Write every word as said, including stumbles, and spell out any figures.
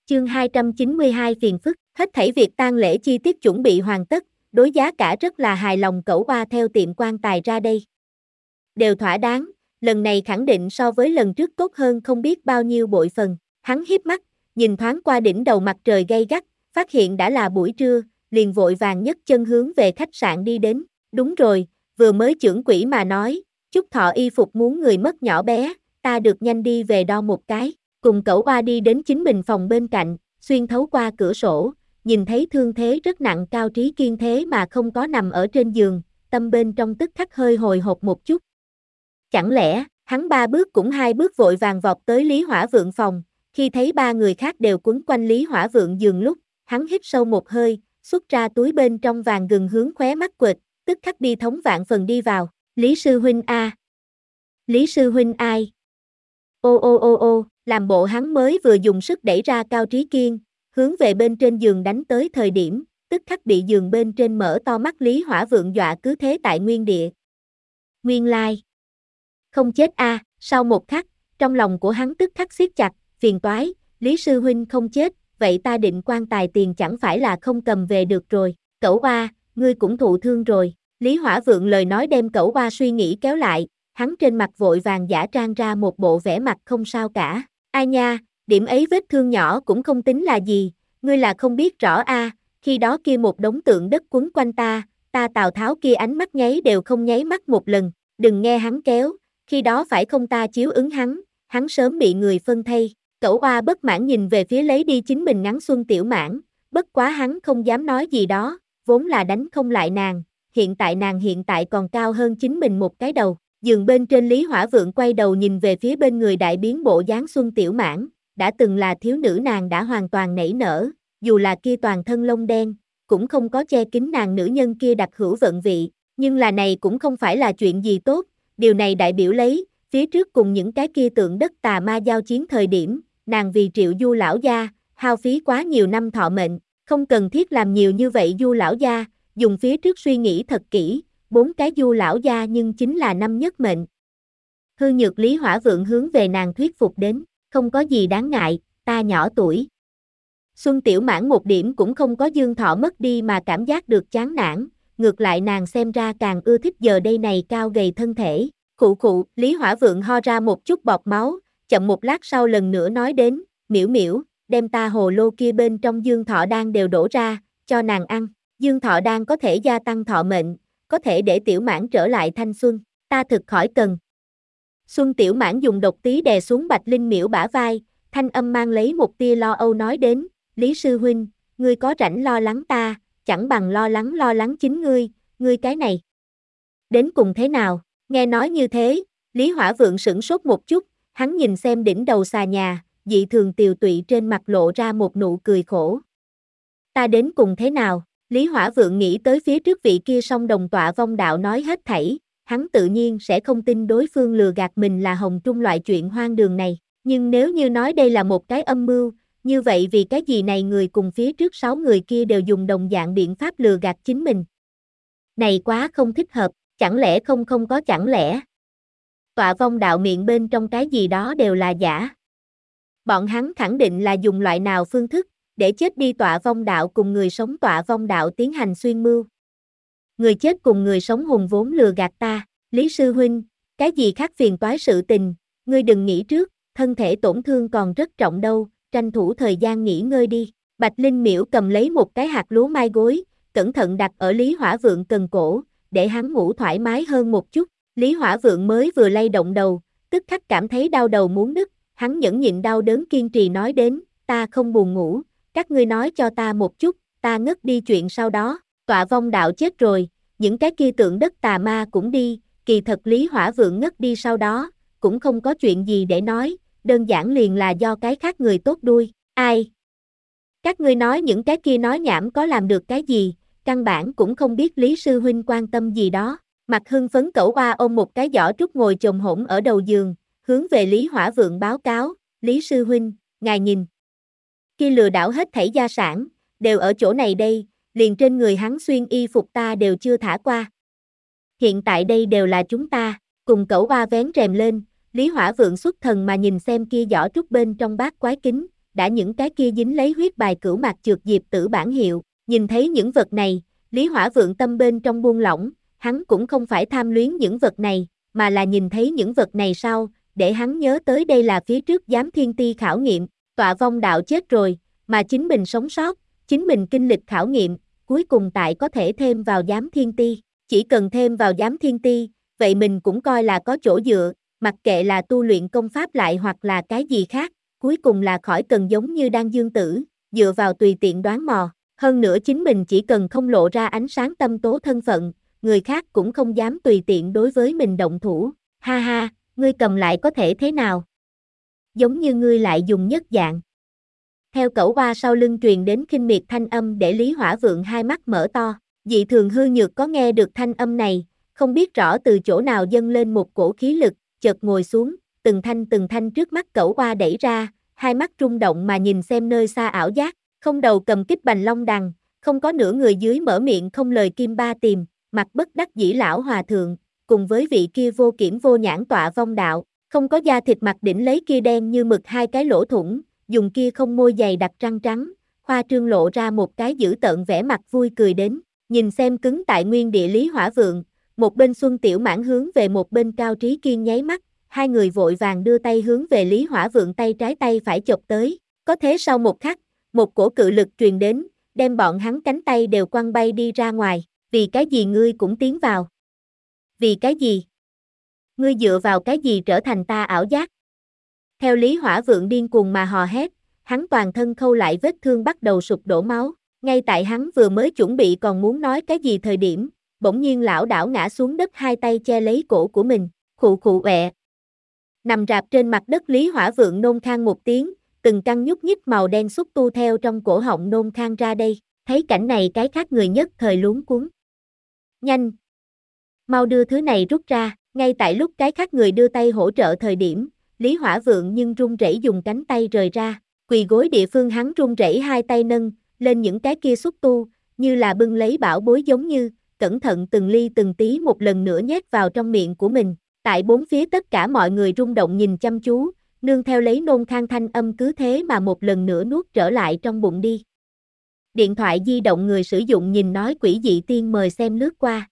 Chương hai trăm chín mươi hai phiền phức, hết thảy việc tang lễ chi tiết chuẩn bị hoàn tất, đối giá cả rất là hài lòng Cẩu Oa theo tiệm quan tài ra đây. Đều thỏa đáng, lần này khẳng định so với lần trước tốt hơn không biết bao nhiêu bội phần, hắn hiếp mắt, nhìn thoáng qua đỉnh đầu mặt trời gay gắt, phát hiện đã là buổi trưa, liền vội vàng nhấc chân hướng về khách sạn đi đến, đúng rồi, vừa mới trưởng quỹ mà nói, chúc thọ y phục muốn người mất nhỏ bé, ta được nhanh đi về đo một cái. Cùng Cẩu Oa đi đến chính mình phòng bên cạnh, xuyên thấu qua cửa sổ, nhìn thấy thương thế rất nặng Cao Trí Kiên thế mà không có nằm ở trên giường, tâm bên trong tức khắc hơi hồi hộp một chút. Chẳng lẽ, hắn ba bước cũng hai bước vội vàng vọt tới Lý Hỏa Vượng phòng, khi thấy ba người khác đều quấn quanh Lý Hỏa Vượng giường lúc, hắn hít sâu một hơi, xuất ra túi bên trong vàng gừng hướng khóe mắt quệt, tức khắc bi thống vạn phần đi vào, Lý sư huynh a. Lý sư huynh ai? Ô ô ô ô, làm bộ hắn mới vừa dùng sức đẩy ra Cao Trí Kiên, hướng về bên trên giường đánh tới thời điểm, tức khắc bị giường bên trên mở to mắt Lý Hỏa Vượng dọa cứ thế tại nguyên địa. Nguyên lai, không chết a, à, sau một khắc, trong lòng của hắn tức khắc siết chặt, phiền toái, Lý sư huynh không chết, vậy ta định quan tài tiền chẳng phải là không cầm về được rồi, Cẩu Oa, ngươi cũng thụ thương rồi, Lý Hỏa Vượng lời nói đem Cẩu Oa suy nghĩ kéo lại. Hắn trên mặt vội vàng giả trang ra một bộ vẻ mặt không sao cả. Ai nha, điểm ấy vết thương nhỏ cũng không tính là gì, ngươi là không biết rõ a, à, khi đó kia một đống tượng đất quấn quanh ta, ta Tào Tháo kia ánh mắt nháy đều không nháy mắt một lần, đừng nghe hắn kéo, khi đó phải không ta chiếu ứng hắn, hắn sớm bị người phân thây. Cẩu Oa bất mãn nhìn về phía lấy đi chính mình ngắn xuân Tiểu Mãn, bất quá hắn không dám nói gì đó, vốn là đánh không lại nàng, hiện tại nàng hiện tại còn cao hơn chính mình một cái đầu. Giường bên trên Lý Hỏa Vượng quay đầu nhìn về phía bên người đại biến bộ dáng Xuân Tiểu Mãn, đã từng là thiếu nữ nàng đã hoàn toàn nảy nở, dù là kia toàn thân lông đen, cũng không có che kín nàng nữ nhân kia đặc hữu vận vị, nhưng là này cũng không phải là chuyện gì tốt, điều này đại biểu lấy, phía trước cùng những cái kia tượng đất tà ma giao chiến thời điểm, nàng vì Triệu Du lão gia, hao phí quá nhiều năm thọ mệnh, không cần thiết làm nhiều như vậy Du lão gia, dùng phía trước suy nghĩ thật kỹ. Bốn cái Du lão gia nhưng chính là năm nhất mệnh. Hư nhược Lý Hỏa Vượng hướng về nàng thuyết phục đến, không có gì đáng ngại, ta nhỏ tuổi. Xuân Tiểu Mãn một điểm cũng không có dương thọ mất đi mà cảm giác được chán nản, ngược lại nàng xem ra càng ưa thích giờ đây này cao gầy thân thể. Khụ khụ, Lý Hỏa Vượng ho ra một chút bọt máu, chậm một lát sau lần nữa nói đến, miễu miễu, đem ta hồ lô kia bên trong dương thọ đan đều đổ ra, cho nàng ăn. Dương thọ đan có thể gia tăng thọ mệnh, có thể để Tiểu Mãn trở lại thanh xuân, ta thực khỏi cần. Xuân Tiểu Mãn dùng độc tí đè xuống Bạch Linh Miễu bả vai, thanh âm mang lấy một tia lo âu nói đến, Lý sư huynh, ngươi có rảnh lo lắng ta, chẳng bằng lo lắng lo lắng chính ngươi, ngươi cái này. Đến cùng thế nào, nghe nói như thế, Lý Hỏa Vượng sửng sốt một chút, hắn nhìn xem đỉnh đầu xà nhà, dị thường tiều tụy trên mặt lộ ra một nụ cười khổ. Ta đến cùng thế nào? Lý Hỏa Vượng nghĩ tới phía trước vị kia song đồng tọa vong đạo nói hết thảy, hắn tự nhiên sẽ không tin đối phương lừa gạt mình là hồng trung loại chuyện hoang đường này, nhưng nếu như nói đây là một cái âm mưu, như vậy vì cái gì này người cùng phía trước sáu người kia đều dùng đồng dạng biện pháp lừa gạt chính mình. Này quá không thích hợp, chẳng lẽ không không có chẳng lẽ. Tọa vong đạo miệng bên trong cái gì đó đều là giả. Bọn hắn khẳng định là dùng loại nào phương thức, để chết đi tọa vong đạo cùng người sống tọa vong đạo tiến hành xuyên mưu. Người chết cùng người sống hùng vốn lừa gạt ta, Lý sư huynh, cái gì khác phiền toái sự tình, ngươi đừng nghĩ trước, thân thể tổn thương còn rất trọng đâu, tranh thủ thời gian nghỉ ngơi đi. Bạch Linh Miễu cầm lấy một cái hạt lúa mai gối, cẩn thận đặt ở Lý Hỏa Vượng cần cổ, để hắn ngủ thoải mái hơn một chút. Lý Hỏa Vượng mới vừa lay động đầu, tức khắc cảm thấy đau đầu muốn nứt, hắn nhẫn nhịn đau đớn kiên trì nói đến, ta không buồn ngủ. Các ngươi nói cho ta một chút, ta ngất đi chuyện sau đó, tọa vong đạo chết rồi, những cái kia tượng đất tà ma cũng đi, kỳ thật Lý Hỏa Vượng ngất đi sau đó, cũng không có chuyện gì để nói, đơn giản liền là do cái khác người tốt đuôi, ai? Các ngươi nói những cái kia nói nhảm có làm được cái gì, căn bản cũng không biết Lý sư huynh quan tâm gì đó. Mặt hưng phấn Cẩu Oa ôm một cái giỏ trúc ngồi chồm hổm ở đầu giường, hướng về Lý Hỏa Vượng báo cáo, Lý sư huynh, ngài nhìn. Khi lừa đảo hết thảy gia sản, đều ở chỗ này đây, liền trên người hắn xuyên y phục ta đều chưa thả qua. Hiện tại đây đều là chúng ta, cùng Cẩu Oa vén rèm lên, Lý Hỏa Vượng xuất thần mà nhìn xem kia giỏ trúc bên trong bát quái kính, đã những cái kia dính lấy huyết bài cửu mạc trược diệp tử bản hiệu, nhìn thấy những vật này, Lý Hỏa Vượng tâm bên trong buông lỏng, hắn cũng không phải tham luyến những vật này, mà là nhìn thấy những vật này sau, để hắn nhớ tới đây là phía trước giám thiên ti khảo nghiệm, tọa vong đạo chết rồi, mà chính mình sống sót, chính mình kinh lịch khảo nghiệm, cuối cùng tại có thể thêm vào giám thiên ti, chỉ cần thêm vào giám thiên ti, vậy mình cũng coi là có chỗ dựa, mặc kệ là tu luyện công pháp lại hoặc là cái gì khác, cuối cùng là khỏi cần giống như Đan Dương Tử, dựa vào tùy tiện đoán mò, hơn nữa chính mình chỉ cần không lộ ra ánh sáng tâm tố thân phận, người khác cũng không dám tùy tiện đối với mình động thủ, ha ha, ngươi cầm lại có thể thế nào? Giống như ngươi lại dùng nhất dạng. Theo cẩu hoa sau lưng truyền đến khinh miệt thanh âm để Lý Hỏa Vượng hai mắt mở to, dị thường hư nhược có nghe được thanh âm này, không biết rõ từ chỗ nào dâng lên một cổ khí lực, chợt ngồi xuống, từng thanh từng thanh trước mắt cẩu hoa đẩy ra, hai mắt rung động mà nhìn xem nơi xa ảo giác, không đầu cầm kích bành long đằng, không có nửa người dưới mở miệng không lời kim ba tìm, mặt bất đắc dĩ lão hòa thượng, cùng với vị kia vô kiểm vô nhãn tọa vong đạo, không có da thịt mặt đỉnh lấy kia đen như mực hai cái lỗ thủng, dùng kia không môi dày đặc răng trắng, khoa trương lộ ra một cái dữ tợn vẻ mặt vui cười đến, nhìn xem cứng tại nguyên địa Lý Hỏa Vượng, một bên Xuân Tiểu Mãn hướng về một bên Cao Trí Kiên nháy mắt, hai người vội vàng đưa tay hướng về Lý Hỏa Vượng tay trái tay phải chộp tới, có thế sau một khắc, một cổ cự lực truyền đến, đem bọn hắn cánh tay đều quăng bay đi ra ngoài, vì cái gì ngươi cũng tiến vào? Vì cái gì? Ngươi dựa vào cái gì trở thành ta ảo giác? Theo Lý Hỏa Vượng điên cuồng mà hò hét, hắn toàn thân khâu lại vết thương bắt đầu sụp đổ máu, ngay tại hắn vừa mới chuẩn bị còn muốn nói cái gì thời điểm, bỗng nhiên lảo đảo ngã xuống đất hai tay che lấy cổ của mình, khụ khụ ọe. Nằm rạp trên mặt đất Lý Hỏa Vượng nôn khan một tiếng, từng căn nhúc nhích màu đen xúc tu theo trong cổ họng nôn khan ra đây, thấy cảnh này cái khác người nhất thời luống cuống. Nhanh! Mau đưa thứ này rút ra, ngay tại lúc cái khác người đưa tay hỗ trợ thời điểm, Lý Hỏa Vượng nhưng run rẩy dùng cánh tay rời ra, quỳ gối địa phương hắn run rẩy hai tay nâng lên những cái kia xúc tu, như là bưng lấy bảo bối giống như, cẩn thận từng ly từng tí một lần nữa nhét vào trong miệng của mình. Tại bốn phía tất cả mọi người rung động nhìn chăm chú, nương theo lấy nôn khan thanh âm cứ thế mà một lần nữa nuốt trở lại trong bụng đi. Điện thoại di động người sử dụng nhìn nói quỷ dị tiên mời xem lướt qua.